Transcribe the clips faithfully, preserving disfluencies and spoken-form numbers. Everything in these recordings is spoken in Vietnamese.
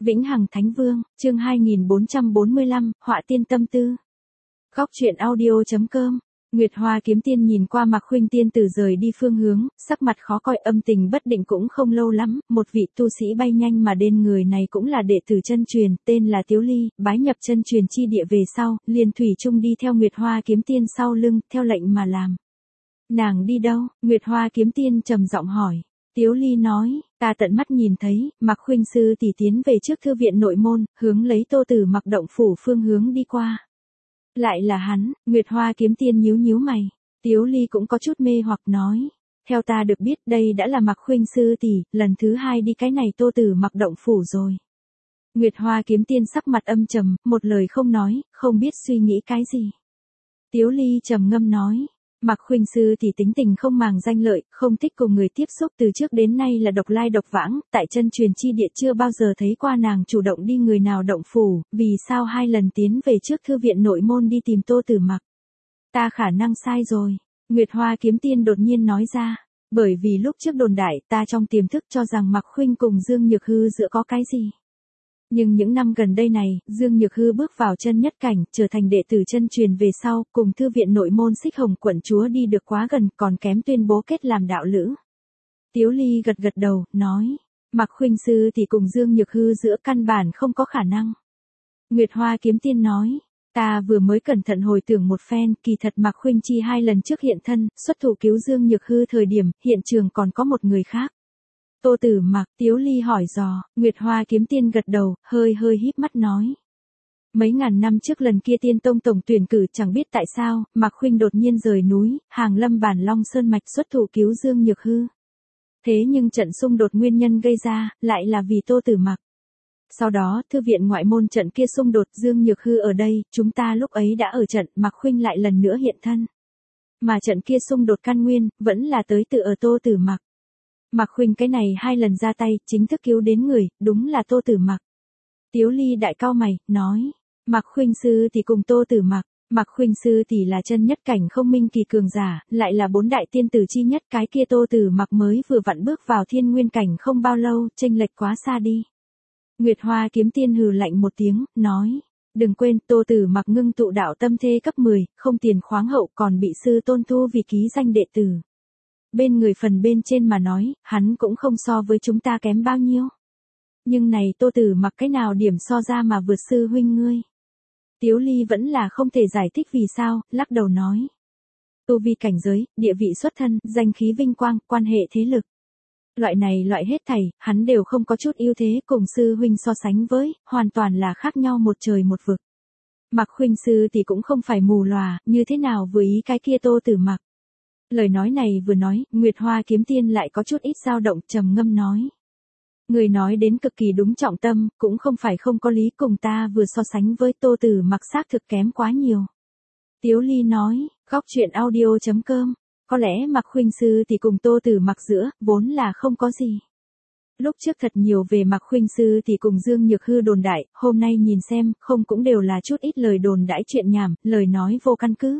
Vĩnh Hằng Thánh Vương, chương hai nghìn bốn trăm bốn mươi lăm, Họa Tiên Tâm Tư. Góc truyện audio chấm com. Nguyệt Hoa Kiếm Tiên nhìn qua Mạc Khuynh Tiên từ rời đi phương hướng, sắc mặt khó coi, âm tình bất định. Cũng không lâu lắm, một vị tu sĩ bay nhanh mà đến, người này cũng là đệ tử chân truyền, tên là Tiếu Ly, bái nhập chân truyền chi địa về sau, liền thủy chung đi theo Nguyệt Hoa Kiếm Tiên sau lưng, theo lệnh mà làm. Nàng đi đâu? Nguyệt Hoa Kiếm Tiên trầm giọng hỏi. Tiếu Ly nói, ta tận mắt nhìn thấy, Mạc Khuynh sư tỷ tiến về trước thư viện nội môn, hướng lấy Tô Tử Mặc động phủ phương hướng đi qua. Lại là hắn. Nguyệt Hoa Kiếm Tiên nhíu nhíu mày. Tiếu Ly cũng có chút mê hoặc nói, theo ta được biết đây đã là Mạc Khuynh sư tỷ, lần thứ hai đi cái này Tô Tử Mặc động phủ rồi. Nguyệt Hoa Kiếm Tiên sắc mặt âm trầm, một lời không nói, không biết suy nghĩ cái gì. Tiếu Ly trầm ngâm nói, Mạc Khuynh sư thì tính tình không màng danh lợi, không thích cùng người tiếp xúc, từ trước đến nay là độc lai độc vãng, tại chân truyền chi địa chưa bao giờ thấy qua nàng chủ động đi người nào động phủ, vì sao hai lần tiến về trước thư viện nội môn đi tìm Tô Tử Mặc. Ta khả năng sai rồi. Nguyệt Hoa Kiếm Tiên đột nhiên nói ra, bởi vì lúc trước đồn đại ta trong tiềm thức cho rằng Mạc Khuynh cùng Dương Nhược Hư giữa có cái gì. Nhưng những năm gần đây này, Dương Nhược Hư bước vào chân nhất cảnh, trở thành đệ tử chân truyền về sau, cùng thư viện nội môn Xích Hồng quận chúa đi được quá gần, còn kém tuyên bố kết làm đạo lữ. Tiếu Ly gật gật đầu, nói, Mạc Khuynh sư thì cùng Dương Nhược Hư giữa căn bản không có khả năng. Nguyệt Hoa Kiếm Tiên nói, ta vừa mới cẩn thận hồi tưởng một phen, kỳ thật Mạc Khuynh chi hai lần trước hiện thân, xuất thủ cứu Dương Nhược Hư thời điểm, hiện trường còn có một người khác. Tô Tử Mặc. Tiếu Ly hỏi dò. Nguyệt Hoa Kiếm Tiên gật đầu, hơi hơi híp mắt nói. Mấy ngàn năm trước lần kia Tiên Tông tổng tuyển cử, chẳng biết tại sao, Mạc Khuynh đột nhiên rời núi, hàng lâm Bản Long Sơn mạch xuất thủ cứu Dương Nhược Hư. Thế nhưng trận xung đột nguyên nhân gây ra, lại là vì Tô Tử Mặc. Sau đó, thư viện ngoại môn trận kia xung đột, Dương Nhược Hư ở đây, chúng ta lúc ấy đã ở trận, Mạc Khuynh lại lần nữa hiện thân. Mà trận kia xung đột căn nguyên, vẫn là tới từ ở Tô Tử Mặc. Mạc Khuynh cái này hai lần ra tay, chính thức cứu đến người, đúng là Tô Tử Mặc. Tiếu Ly đại cao mày, nói, Mạc Khuynh sư thì cùng Tô Tử Mặc, Mạc Khuynh sư thì là chân nhất cảnh không minh kỳ cường giả, lại là bốn đại tiên tử chi nhất, cái kia Tô Tử Mặc mới vừa vặn bước vào thiên nguyên cảnh không bao lâu, chênh lệch quá xa đi. Nguyệt Hoa Kiếm Tiên hừ lạnh một tiếng, nói, đừng quên, Tô Tử Mặc ngưng tụ đạo tâm thê cấp mười, không tiền khoáng hậu, còn bị sư tôn thu vì ký danh đệ tử. Bên người phần bên trên mà nói, hắn cũng không so với chúng ta kém bao nhiêu. Nhưng này Tô Tử Mặc cái nào điểm so ra mà vượt sư huynh ngươi. Tiếu Ly vẫn là không thể giải thích vì sao, lắc đầu nói. Tu vi cảnh giới, địa vị xuất thân, danh khí vinh quang, quan hệ thế lực. Loại này loại hết thảy, hắn đều không có chút ưu thế cùng sư huynh so sánh với, hoàn toàn là khác nhau một trời một vực. Mạc Khuynh sư thì cũng không phải mù lòa, như thế nào vừa ý cái kia Tô Tử Mặc. Lời nói này vừa nói, Nguyệt Hoa Kiếm Tiên lại có chút ít dao động, trầm ngâm nói. Người nói đến cực kỳ đúng trọng tâm, cũng không phải không có lý, cùng ta vừa so sánh với Tô Tử Mặc xác thực kém quá nhiều. Tiếu Ly nói, góc truyện audio chấm com, có lẽ Mạc Khuynh sư thì cùng Tô Tử Mặc giữa, vốn là không có gì. Lúc trước thật nhiều về Mạc Khuynh sư thì cùng Dương Nhược Hư đồn đại, hôm nay nhìn xem, không cũng đều là chút ít lời đồn đãi chuyện nhảm, lời nói vô căn cứ.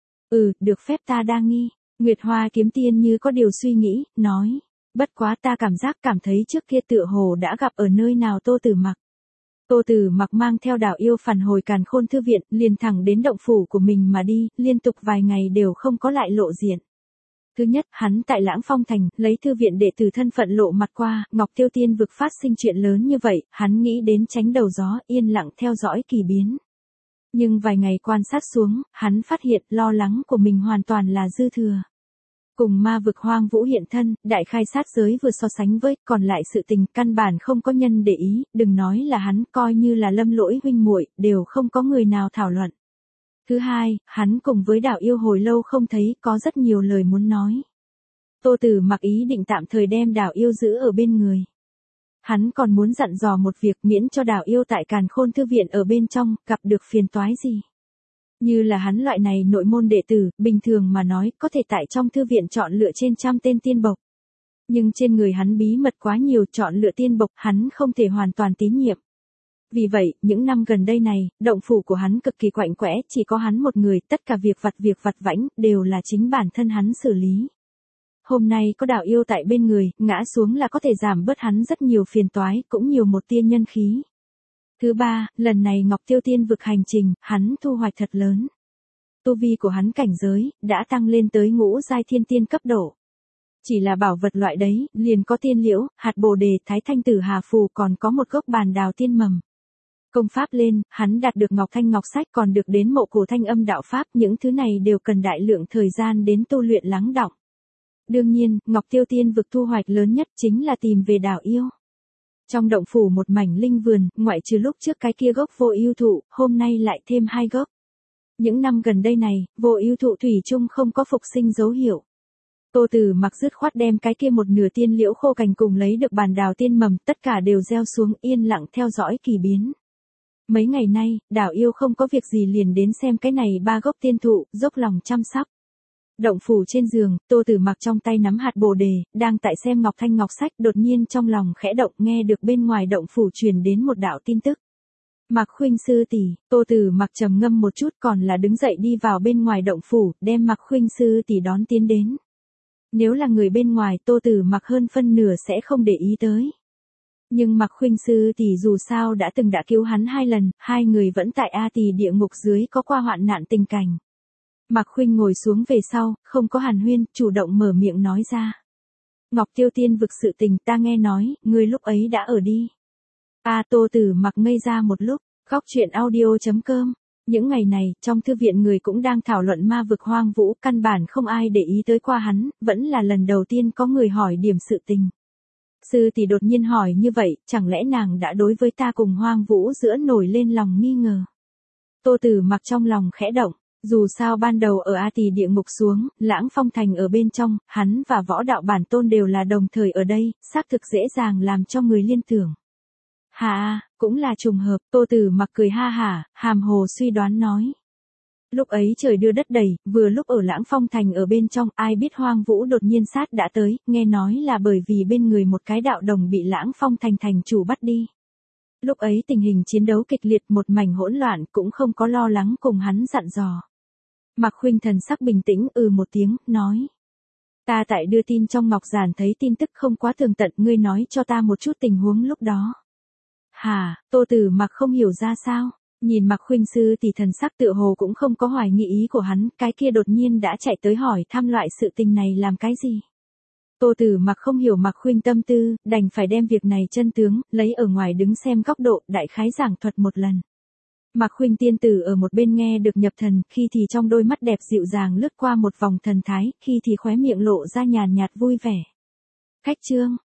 Ừ, được phép ta đa nghi. Nguyệt Hoa Kiếm Tiên như có điều suy nghĩ, nói, bất quá ta cảm giác cảm thấy trước kia tựa hồ đã gặp ở nơi nào Tô Tử Mặc. Tô Tử Mặc mang theo đạo yêu phản hồi Càn Khôn thư viện, liền thẳng đến động phủ của mình mà đi, liên tục vài ngày đều không có lại lộ diện. Thứ nhất, hắn tại Lãng Phong Thành, lấy thư viện đệ tử thân phận lộ mặt qua, Ngọc Tiêu Tiên vực phát sinh chuyện lớn như vậy, hắn nghĩ đến tránh đầu gió, yên lặng theo dõi kỳ biến. Nhưng vài ngày quan sát xuống, hắn phát hiện lo lắng của mình hoàn toàn là dư thừa. Cùng ma vực hoang vũ hiện thân, đại khai sát giới vừa so sánh với, còn lại sự tình căn bản không có nhân để ý, đừng nói là hắn, coi như là Lâm Lỗi huynh muội đều không có người nào thảo luận. Thứ hai, hắn cùng với đạo yêu hồi lâu không thấy, có rất nhiều lời muốn nói. Tô Tử Mặc ý định tạm thời đem đạo yêu giữ ở bên người. Hắn còn muốn dặn dò một việc, miễn cho đạo yêu tại Càn Khôn thư viện ở bên trong, gặp được phiền toái gì. Như là hắn loại này nội môn đệ tử, bình thường mà nói, có thể tại trong thư viện chọn lựa trên trăm tên tiên bộc. Nhưng trên người hắn bí mật quá nhiều, chọn lựa tiên bộc, hắn không thể hoàn toàn tín nhiệm. Vì vậy, những năm gần đây này, động phủ của hắn cực kỳ quạnh quẽ, chỉ có hắn một người, tất cả việc vặt việc vặt vãnh, đều là chính bản thân hắn xử lý. hôm nay có Đạo Yêu tại bên người, ngã xuống là có thể giảm bớt hắn rất nhiều phiền toái, cũng nhiều một tia nhân khí. Thứ ba, lần này Ngọc Tiêu Tiên vực hành trình, hắn thu hoạch thật lớn. Tu vi của hắn cảnh giới, đã tăng lên tới ngũ giai thiên tiên cấp độ. Chỉ là bảo vật loại đấy, liền có tiên liễu, hạt bồ đề, thái thanh tử hà phù, còn có một gốc bàn đào tiên mầm. Công pháp lên, hắn đạt được Ngọc Thanh Ngọc Sách, còn được đến mộ cổ thanh âm đạo pháp, những thứ này đều cần đại lượng thời gian đến tu luyện lắng đọng. Đương nhiên, Ngọc Tiêu Tiên vực thu hoạch lớn nhất chính là tìm về Đạo Yêu. Trong động phủ một mảnh linh vườn, ngoại trừ lúc trước cái kia gốc vô ưu thụ, hôm nay lại thêm hai gốc. Những năm gần đây này, vô ưu thụ thủy chung không có phục sinh dấu hiệu. Tô Tử Mặc dứt khoát đem cái kia một nửa tiên liễu khô cành cùng lấy được bàn đào tiên mầm, tất cả đều gieo xuống, yên lặng theo dõi kỳ biến. Mấy ngày nay, Đạo Yêu không có việc gì liền đến xem cái này ba gốc tiên thụ, dốc lòng chăm sóc. Động phủ trên giường, Tô Tử Mặc trong tay nắm hạt bồ đề, đang tại xem Ngọc Thanh Ngọc Sách, đột nhiên trong lòng khẽ động, nghe được bên ngoài động phủ truyền đến một đạo tin tức. Mạc Khuynh sư tỷ. Tô Tử Mặc trầm ngâm một chút, còn là đứng dậy đi vào bên ngoài động phủ, đem Mạc Khuynh sư tỷ đón tiến đến. Nếu là người bên ngoài, Tô Tử Mặc hơn phân nửa sẽ không để ý tới. Nhưng Mạc Khuynh sư tỷ dù sao đã từng đã cứu hắn hai lần, hai người vẫn tại A Tỳ địa ngục dưới có qua hoạn nạn tình cảnh. Mạc Khuynh ngồi xuống về sau, không có hàn huyên, chủ động mở miệng nói ra. Ngọc Tiêu Tiên vực sự tình ta nghe nói, ngươi lúc ấy đã ở đi. A Tô Tử Mặc ngây ra một lúc, góc chuyện audio chấm com. Những ngày này, trong thư viện người cũng đang thảo luận ma vực hoang vũ, căn bản không ai để ý tới qua hắn, vẫn là lần đầu tiên có người hỏi điểm sự tình. Sư tỷ đột nhiên hỏi như vậy, chẳng lẽ nàng đã đối với ta cùng hoang vũ giữa nổi lên lòng nghi ngờ. Tô Tử Mặc trong lòng khẽ động, dù sao ban đầu ở A Tỳ địa ngục xuống, Lãng Phong Thành ở bên trong, hắn và võ đạo bản tôn đều là đồng thời ở đây, xác thực dễ dàng làm cho người liên tưởng. Hà, cũng là trùng hợp, Tô Tử Mặc cười ha hả, hàm hồ suy đoán nói. Lúc ấy trời đưa đất đầy, vừa lúc ở Lãng Phong Thành ở bên trong, ai biết hoang vũ đột nhiên sát đã tới, nghe nói là bởi vì bên người một cái đạo đồng bị Lãng Phong Thành thành chủ bắt đi. Lúc ấy tình hình chiến đấu kịch liệt, một mảnh hỗn loạn, cũng không có lo lắng cùng hắn dặn dò. Mạc Khuynh thần sắc bình tĩnh ừ một tiếng, nói. Ta tại đưa tin trong ngọc giản thấy tin tức không quá tường tận, ngươi nói cho ta một chút tình huống lúc đó. Hà, Tô Tử Mặc không hiểu ra sao, nhìn Mạc Khuynh sư tỷ thần sắc tựa hồ cũng không có hoài nghi ý của hắn, cái kia đột nhiên đã chạy tới hỏi thăm loại sự tình này làm cái gì. Tô Tử Mặc không hiểu Mạc Khuynh tâm tư, đành phải đem việc này chân tướng, lấy ở ngoài đứng xem góc độ, đại khái giảng thuật một lần. Mạc Khuynh tiên tử ở một bên nghe được nhập thần, khi thì trong đôi mắt đẹp dịu dàng lướt qua một vòng thần thái, khi thì khóe miệng lộ ra nhàn nhạt vui vẻ. Khách trương,